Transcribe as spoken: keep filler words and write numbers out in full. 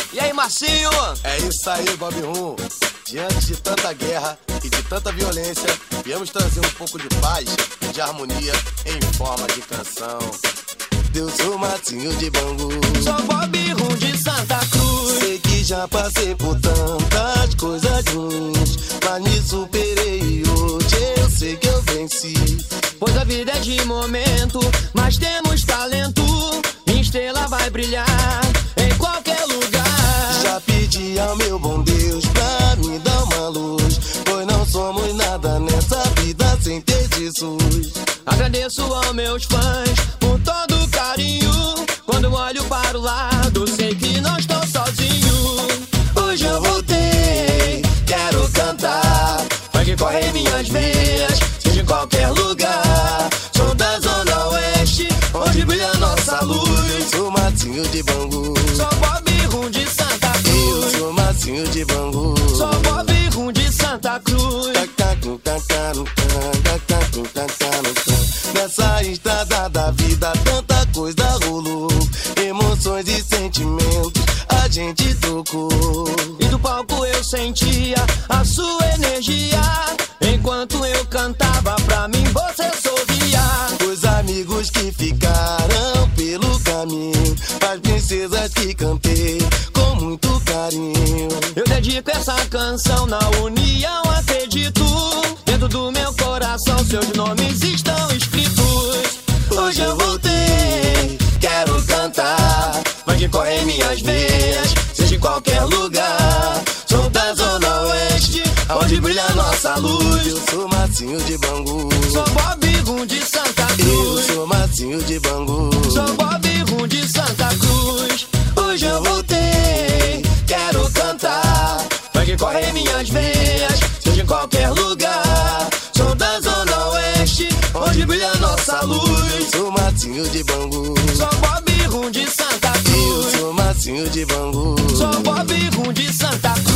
E aí, Marcinho? É isso aí, Bob Rum. Diante de tanta guerra e de tanta violência, viemos trazer um pouco de paz e de harmonia em forma de canção. Eu sou Marcinho de Bangu, sou Bob Rum de Santa Cruz. sei que já passei por tantas coisas ruins, mas me superei e hoje eu sei que eu venci. Pois a vida é de momento, mas temos talento. Minha estrela vai brilhar em qualquer lugar. Já pedi ao meu bom Deus pra me dar uma luz, pois não somos nada nessa vida sem ter Jesus. Agradeço aos meus fãs por todo o carinho. Quando olho para o lado, sei que não estou sozinho. Hoje eu voltei, quero cantar, Vai que corre em minhas veias, seja em qualquer lugar. sou da Zona Oeste, onde brilha nossa luz. Eu sou Marcinho de Bangu, Sou Bob Rum de Santa eu Cruz. sou Marcinho de Bangu. Sou Bob Rum de Santa Cruz. Nessa estrada da vida tanta coisa rolou, emoções e sentimentos a gente tocou. E do palco eu sentia a sua energia. Enquanto eu cantava pra mim você sorria. Os amigos que ficaram pelo caminho, as princesas que cantei com muito carinho. Eu dedico essa canção na união, acredito. Dentro do meu coração seus nomes estão escritos. Hoje eu voltei, quero cantar, Vai que corre em minhas veias, seja em qualquer lugar. Sou da Zona Oeste, onde brilha nossa luz. Eu sou Marcinho de Bangu, sou Bob Rum de Santa eu Cruz. sou Marcinho de Bangu. Sou Bob Rum de Santa Cruz. Hoje eu voltei, quero cantar, Vai que corre em minhas veias, seja em qualquer lugar. Sou da Zona Oeste, onde brilha nossa luz. Eu sou Marcinho de Bangu, sou Bob Rum de Santa eu Cruz. sou Marcinho de Bangu. Sou Bob Rum de Santa Cruz.